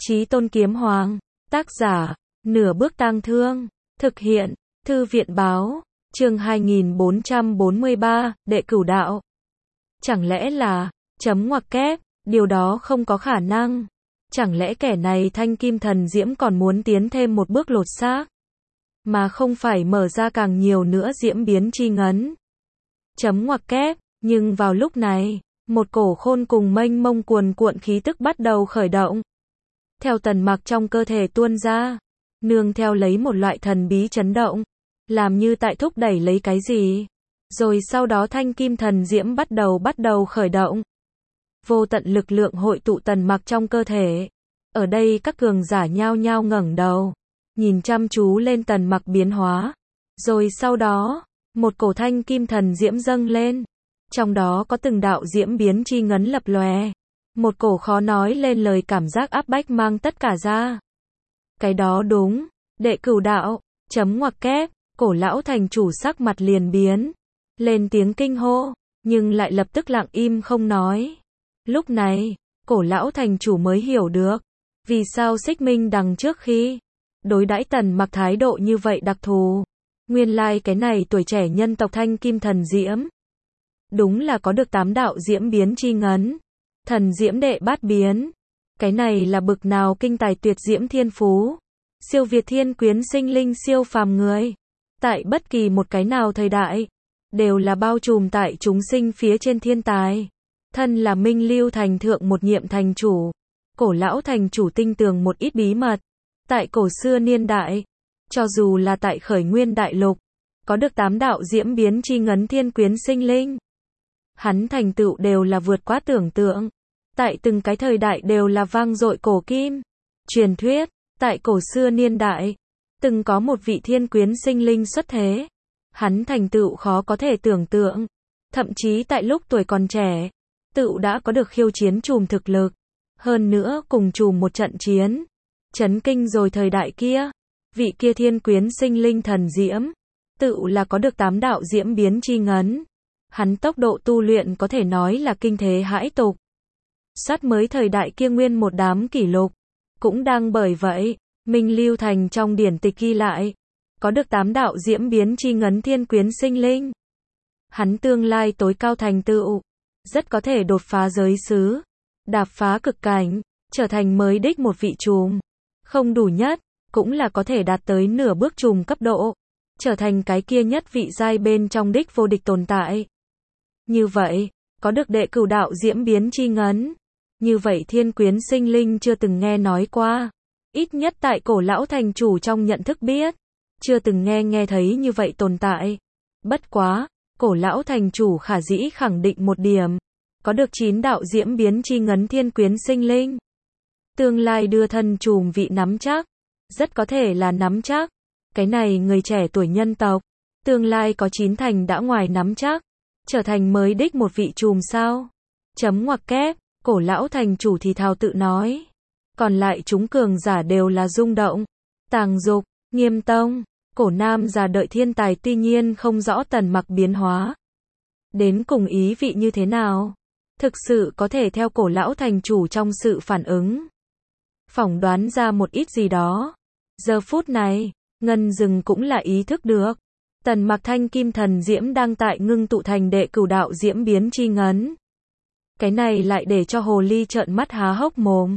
Chí Tôn Kiếm Hoàng, tác giả, Nửa Bước Tang Thương, thực hiện, Thư viện báo, chương 2443, Đệ Cửu Đạo. Chẳng lẽ là, chấm ngoặc kép, điều đó không có khả năng. Chẳng lẽ kẻ này Thanh Kim Thần Diễm còn muốn tiến thêm một bước lột xác, mà không phải mở ra càng nhiều nữa diễm biến chi ngấn. Chấm ngoặc kép, nhưng vào lúc này, một cổ khôn cùng mênh mông cuồn cuộn khí tức bắt đầu khởi động. Theo Tần Mặc trong cơ thể tuôn ra, nương theo lấy một loại thần bí chấn động, làm như tại thúc đẩy lấy cái gì. Rồi sau đó Thanh Kim Thần Diễm bắt đầu khởi động. Vô tận lực lượng hội tụ Tần Mặc trong cơ thể. Ở đây các cường giả nhao nhao ngẩng đầu, nhìn chăm chú lên Tần Mặc biến hóa. Rồi sau đó, một cổ Thanh Kim Thần Diễm dâng lên. Trong đó có từng đạo diễm biến chi ngấn lập lòe. Một cổ khó nói lên lời cảm giác áp bách mang tất cả ra. Cái đó đúng, Đệ Cửu Đạo, chấm ngoặc kép, cổ lão thành chủ sắc mặt liền biến. Lên tiếng kinh hô, nhưng lại lập tức lặng im không nói. Lúc này, cổ lão thành chủ mới hiểu được, vì sao Xích Minh đằng trước khi đối đãi Tần Mặc thái độ như vậy đặc thù. Nguyên lai cái này tuổi trẻ nhân tộc Thanh Kim Thần Diễm. Đúng là có được 8 đạo diễm biến chi ngấn. Thần diễm đệ bát biến. Cái này là bực nào kinh tài tuyệt diễm thiên phú. Siêu việt thiên quyến sinh linh siêu phàm người. Tại bất kỳ một cái nào thời đại, đều là bao trùm tại chúng sinh phía trên thiên tài. Thân là Minh Lưu thành thượng một nhiệm thành chủ. Cổ lão thành chủ tinh tường một ít bí mật. Tại cổ xưa niên đại, cho dù là tại khởi nguyên đại lục, có được 8 đạo diễm biến chi ngấn thiên quyến sinh linh. Hắn thành tựu đều là vượt quá tưởng tượng. Tại từng cái thời đại đều là vang dội cổ kim. Truyền thuyết, tại cổ xưa niên đại, từng có một vị thiên quyến sinh linh xuất thế. Hắn thành tựu khó có thể tưởng tượng. Thậm chí tại lúc tuổi còn trẻ, tựu đã có được khiêu chiến trùm thực lực. Hơn nữa cùng trùm một trận chiến. Chấn kinh rồi thời đại kia. Vị kia thiên quyến sinh linh thần diễm, tựu là có được 8 đạo diễm biến chi ngấn. Hắn tốc độ tu luyện có thể nói là kinh thế hãi tục. Sát mới thời đại kia nguyên một đám kỷ lục. Cũng đang bởi vậy, Minh Lưu thành trong điển tịch ghi lại, có được 8 đạo diễm biến chi ngấn thiên quyến sinh linh. Hắn tương lai tối cao thành tựu, rất có thể đột phá giới xứ, đạp phá cực cảnh, trở thành mới đích một vị trùm. Không đủ nhất, cũng là có thể đạt tới nửa bước trùm cấp độ, trở thành cái kia nhất vị giai bên trong đích vô địch tồn tại. Như vậy, có được Đệ Cửu Đạo diễm biến chi ngấn. Như vậy thiên quyến sinh linh chưa từng nghe nói qua. Ít nhất tại cổ lão thành chủ trong nhận thức biết. Chưa từng nghe thấy như vậy tồn tại. Bất quá, cổ lão thành chủ khả dĩ khẳng định một điểm. Có được 9 đạo diễm biến chi ngấn thiên quyến sinh linh. Tương lai đưa thân trùm vị nắm chắc. Rất có thể là nắm chắc. Cái này người trẻ tuổi nhân tộc. Tương lai có 9 thành đã ngoài nắm chắc. Trở thành mới đích một vị trùm sao. Chấm ngoặc kép, cổ lão thành chủ thì thào tự nói. Còn lại chúng cường giả đều là rung động. Tàng Dục, Nghiêm Tông, cổ nam già đợi thiên tài tuy nhiên không rõ Tần Mặc biến hóa. Đến cùng ý vị như thế nào. Thực sự có thể theo cổ lão thành chủ trong sự phản ứng. Phỏng đoán ra một ít gì đó. Giờ phút này, Ngân Dừng cũng là ý thức được. Tần Mặc Thanh Kim Thần Diễm đang tại ngưng tụ thành Đệ Cửu Đạo diễm biến chi ngấn. Cái này lại để cho hồ ly trợn mắt há hốc mồm.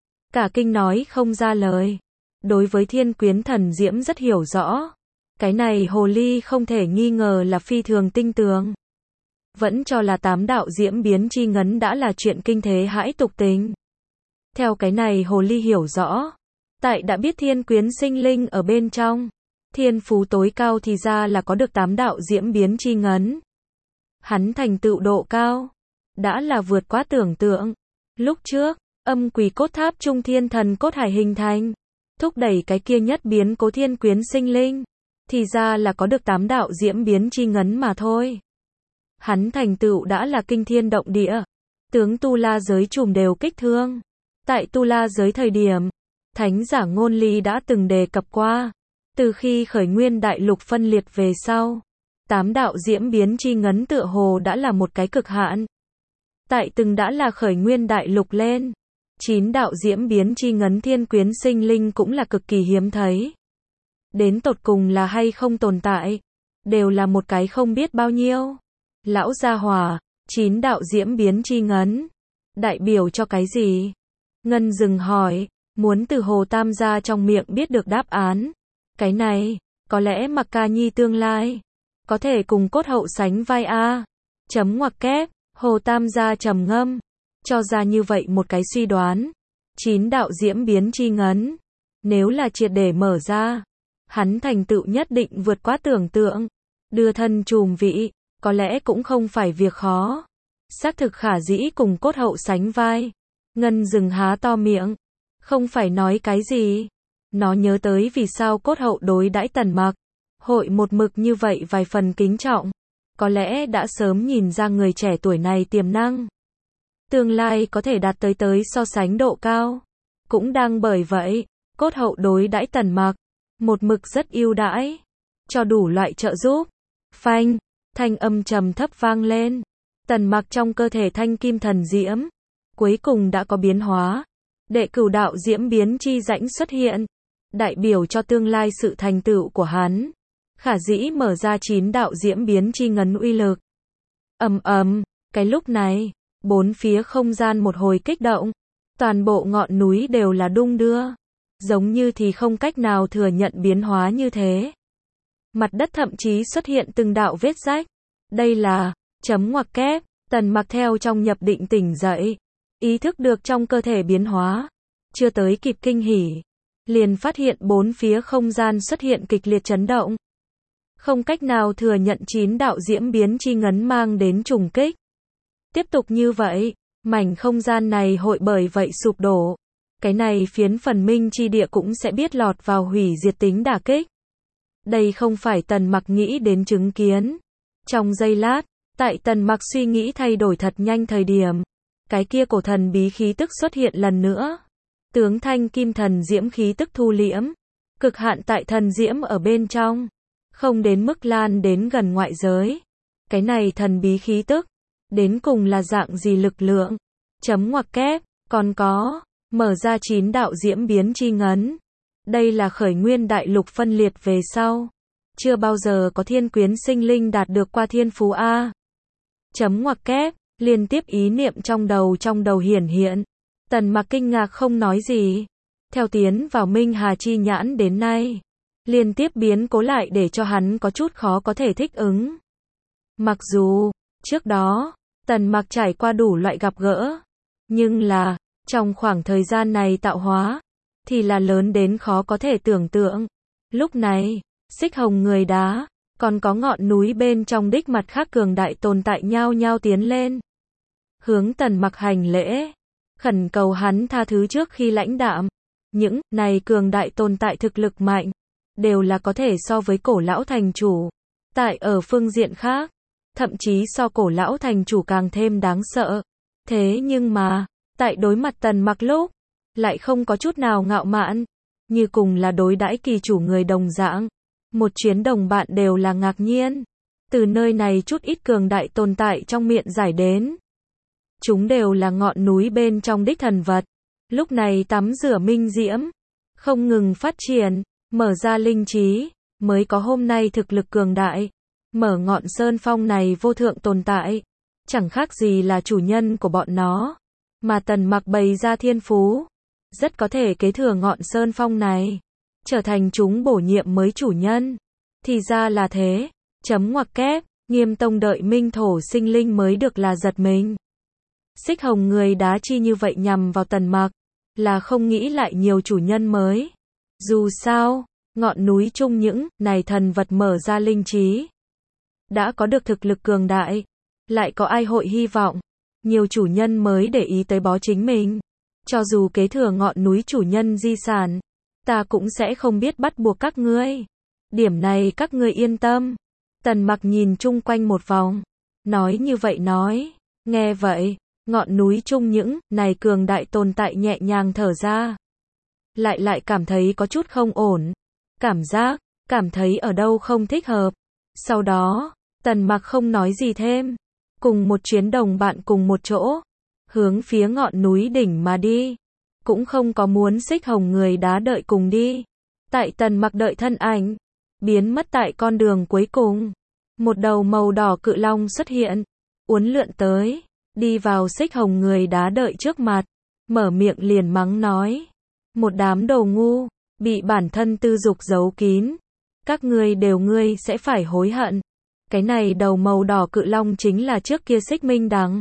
Cả kinh nói không ra lời. Đối với thiên quyến thần diễm rất hiểu rõ. Cái này hồ ly không thể nghi ngờ là phi thường tinh tường. Vẫn cho là 8 đạo diễm biến chi ngấn đã là chuyện kinh thế hãi tục tình. Theo cái này hồ ly hiểu rõ. Tại đã biết thiên quyến sinh linh ở bên trong. Thiên phú tối cao thì ra là có được 8 đạo diễm biến chi ngấn. Hắn thành tựu độ cao. Đã là vượt quá tưởng tượng. Lúc trước, âm quỷ cốt tháp trung thiên thần cốt hải hình thành. Thúc đẩy cái kia nhất biến cố thiên quyến sinh linh. Thì ra là có được 8 đạo diễm biến chi ngấn mà thôi. Hắn thành tựu đã là kinh thiên động địa. Tướng Tu La giới trùm đều kích thương. Tại Tu La giới thời điểm, thánh giả Ngôn Ly đã từng đề cập qua. Từ khi khởi nguyên đại lục phân liệt về sau, 8 đạo diễm biến chi ngấn tựa hồ đã là một cái cực hạn. Tại từng đã là khởi nguyên đại lục lên, 9 đạo diễm biến chi ngấn thiên quyến sinh linh cũng là cực kỳ hiếm thấy. Đến tột cùng là hay không tồn tại, đều là một cái không biết bao nhiêu. Lão gia hỏa, 9 đạo diễm biến chi ngấn, đại biểu cho cái gì? Ngân dừng hỏi, muốn từ Hồ Tam gia trong miệng biết được đáp án. Cái này, có lẽ Mặc Ca Nhi tương lai có thể cùng cốt hậu sánh vai a. Chấm ngoặc kép, Hồ Tam gia trầm ngâm, cho ra như vậy một cái suy đoán. 9 đạo diễm biến chi ngấn, nếu là triệt để mở ra, hắn thành tựu nhất định vượt quá tưởng tượng, đưa thân trùm vị, có lẽ cũng không phải việc khó. Xác thực khả dĩ cùng cốt hậu sánh vai. Ngân dừng há to miệng, không phải nói cái gì. Nó nhớ tới vì sao cốt hậu đối đãi Tần Mặc hội một mực như vậy vài phần kính trọng. Có lẽ đã sớm nhìn ra người trẻ tuổi này tiềm năng, tương lai có thể đạt tới so sánh độ cao. Cũng đang bởi vậy, cốt hậu đối đãi Tần Mặc một mực rất ưu đãi, cho đủ loại trợ giúp. Phanh, thanh âm trầm thấp vang lên. Tần Mặc trong cơ thể thanh kim thần diễm cuối cùng đã có biến hóa. Đệ cửu đạo diễm biến chi rãnh xuất hiện, đại biểu cho tương lai sự thành tựu của hắn. Khả dĩ mở ra 9 đạo diễm biến chi ngấn uy lực. Ầm ầm, cái lúc này, bốn phía không gian một hồi kích động, toàn bộ ngọn núi đều là đung đưa, giống như thì không cách nào thừa nhận biến hóa như thế. Mặt đất thậm chí xuất hiện từng đạo vết rách. Đây là, chấm ngoặc kép, Tần Mặc theo trong nhập định tỉnh dậy, ý thức được trong cơ thể biến hóa, chưa tới kịp kinh hỉ, liền phát hiện bốn phía không gian xuất hiện kịch liệt chấn động. Không cách nào thừa nhận 9 đạo diễm biến chi ngấn mang đến trùng kích. Tiếp tục như vậy, mảnh không gian này hội bởi vậy sụp đổ. Cái này phiến phần minh chi địa cũng sẽ biết lọt vào hủy diệt tính đả kích. Đây không phải Tần Mặc nghĩ đến chứng kiến. Trong giây lát, tại Tần Mặc suy nghĩ thay đổi thật nhanh thời điểm, cái kia cổ thần bí khí tức xuất hiện lần nữa. Tướng thanh kim thần diễm khí tức thu liễm, cực hạn tại thần diễm ở bên trong, không đến mức lan đến gần ngoại giới. Cái này thần bí khí tức, đến cùng là dạng gì lực lượng? Chấm ngoặc kép, còn có, mở ra 9 đạo diễm biến chi ngấn. Đây là khởi nguyên đại lục phân liệt về sau. Chưa bao giờ có thiên quyến sinh linh đạt được qua thiên phú A. Chấm ngoặc kép, liên tiếp ý niệm trong đầu hiển hiện. Tần Mặc kinh ngạc không nói gì. Theo tiến vào Minh Hà chi nhãn đến nay, liên tiếp biến cố lại để cho hắn có chút khó có thể thích ứng. Mặc dù, trước đó, Tần Mặc trải qua đủ loại gặp gỡ, nhưng là, trong khoảng thời gian này tạo hóa, thì là lớn đến khó có thể tưởng tượng. Lúc này, xích hồng người đá, còn có ngọn núi bên trong đích mặt khác cường đại tồn tại nhao nhao tiến lên. Hướng Tần Mặc hành lễ, khẩn cầu hắn tha thứ trước khi lãnh đạm. Những này cường đại tồn tại thực lực mạnh, đều là có thể so với cổ lão thành chủ. Tại ở phương diện khác, thậm chí so cổ lão thành chủ càng thêm đáng sợ. Thế nhưng mà, tại đối mặt Tần Mặc lúc, lại không có chút nào ngạo mạn, như cùng là đối đãi kỳ chủ người đồng dạng. Một chuyến đồng bạn đều là ngạc nhiên, từ nơi này chút ít cường đại tồn tại trong miệng giải đến. Chúng đều là ngọn núi bên trong đích thần vật, lúc này tắm rửa minh diễm, không ngừng phát triển, mở ra linh trí, mới có hôm nay thực lực cường đại. Mở ngọn sơn phong này vô thượng tồn tại, chẳng khác gì là chủ nhân của bọn nó, mà Tần Mặc bày ra thiên phú, rất có thể kế thừa ngọn sơn phong này, trở thành chúng bổ nhiệm mới chủ nhân. Thì ra là thế, chấm ngoặc kép, Nghiêm Tông đợi minh thổ sinh linh mới được là giật mình. Xích hồng người đá chi như vậy nhằm vào Tần Mặc, là không nghĩ lại nhiều chủ nhân mới. Dù sao, ngọn núi chung những này thần vật mở ra linh trí, đã có được thực lực cường đại, lại có ai hội hy vọng nhiều chủ nhân mới để ý tới bó chính mình. Cho dù kế thừa ngọn núi chủ nhân di sản, ta cũng sẽ không biết bắt buộc các ngươi. Điểm này các ngươi yên tâm. Tần Mặc nhìn chung quanh một vòng, nói như vậy nói. Nghe vậy, ngọn núi chung những này cường đại tồn tại nhẹ nhàng thở ra. Lại cảm thấy có chút không ổn. Cảm thấy ở đâu không thích hợp. Sau đó, Tần Mặc không nói gì thêm, cùng một chuyến đồng bạn cùng một chỗ, hướng phía ngọn núi đỉnh mà đi. cũng không có muốn Xích Hồng người đá đợi cùng đi. Tại Tần Mặc đợi thân ảnh biến mất tại con đường cuối cùng, một đầu màu đỏ cự long xuất hiện, uốn lượn tới, đi vào Xích Hồng người đá đợi trước mặt, mở miệng liền mắng nói: một đám đồ ngu, bị bản thân tư dục giấu kín, các ngươi sẽ phải hối hận. Cái này đầu màu đỏ cự long chính là trước kia Xích Minh Đằng.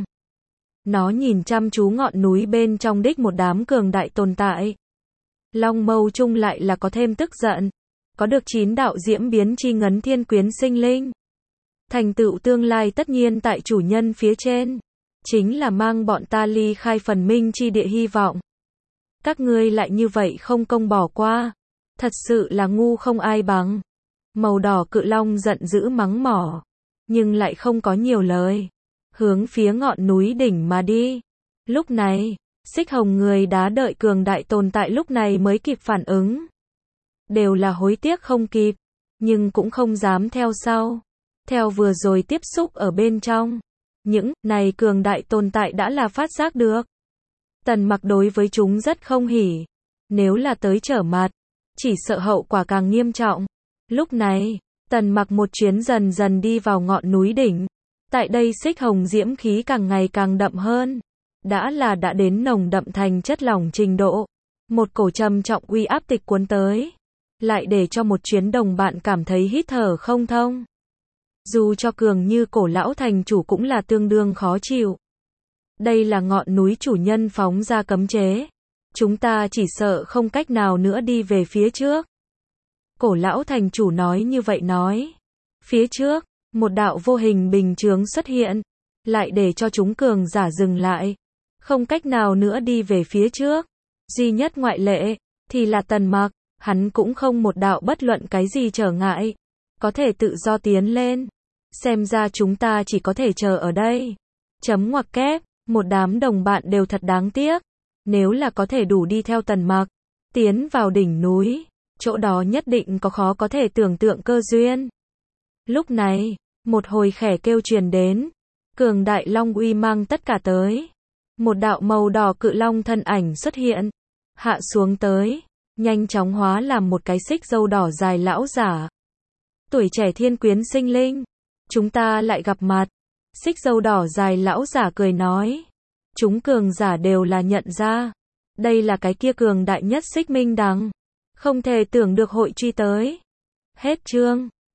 Nó nhìn chăm chú ngọn núi bên trong đích một đám cường đại tồn tại. Long mâu chung lại là có thêm tức giận, có được 9 đạo diễm biến chi ngấn thiên quyến sinh linh. Thành tựu tương lai tất nhiên tại chủ nhân phía trên, chính là mang bọn ta ly khai phần minh chi địa hy vọng. Các ngươi lại như vậy không công bỏ qua, thật sự là ngu không ai bằng. Màu đỏ cự long giận dữ mắng mỏ, nhưng lại không có nhiều lời, hướng phía ngọn núi đỉnh mà đi. Lúc này, Xích Hồng người đá đợi cường đại tồn tại lúc này mới kịp phản ứng. Đều là hối tiếc không kịp, nhưng cũng không dám theo sau. Theo vừa rồi tiếp xúc ở bên trong, những này cường đại tồn tại đã là phát giác được. Tần Mặc đối với chúng rất không hỉ, nếu là tới trở mặt, chỉ sợ hậu quả càng nghiêm trọng. Lúc này, Tần Mặc một chuyến dần dần đi vào ngọn núi đỉnh. Tại đây Xích Hồng diễm khí càng ngày càng đậm hơn, đã đến nồng đậm thành chất lỏng trình độ. Một cổ trầm trọng uy áp tịch cuốn tới, lại để cho một chuyến đồng bạn cảm thấy hít thở không thông. Dù cho cường như Cổ lão thành chủ cũng là tương đương khó chịu. Đây là ngọn núi chủ nhân phóng ra cấm chế, chúng ta chỉ sợ không cách nào nữa đi về phía trước. Cổ lão thành chủ nói như vậy nói. Phía trước, một đạo vô hình bình chướng xuất hiện, lại để cho chúng cường giả dừng lại, không cách nào nữa đi về phía trước. Duy nhất ngoại lệ thì là Tần Mặc, hắn cũng không một đạo bất luận cái gì trở ngại, có thể tự do tiến lên. Xem ra chúng ta chỉ có thể chờ ở đây. Chấm ngoặc kép, một đám đồng bạn đều thật đáng tiếc. Nếu là có thể đủ đi theo Tần Mặc, tiến vào đỉnh núi, chỗ đó nhất định có khó có thể tưởng tượng cơ duyên. Lúc này, một hồi khẽ kêu truyền đến, cường đại long uy mang tất cả tới. Một đạo màu đỏ cự long thân ảnh xuất hiện, hạ xuống tới, nhanh chóng hóa làm một cái xích râu đỏ dài lão giả. Tuổi trẻ thiên quyến sinh linh, chúng ta lại gặp mặt. Xích râu đỏ dài lão giả cười nói. Chúng cường giả đều là nhận ra, đây là cái kia cường đại nhất Xích Minh Đằng, không thể tưởng được hội truy tới. Hết chương.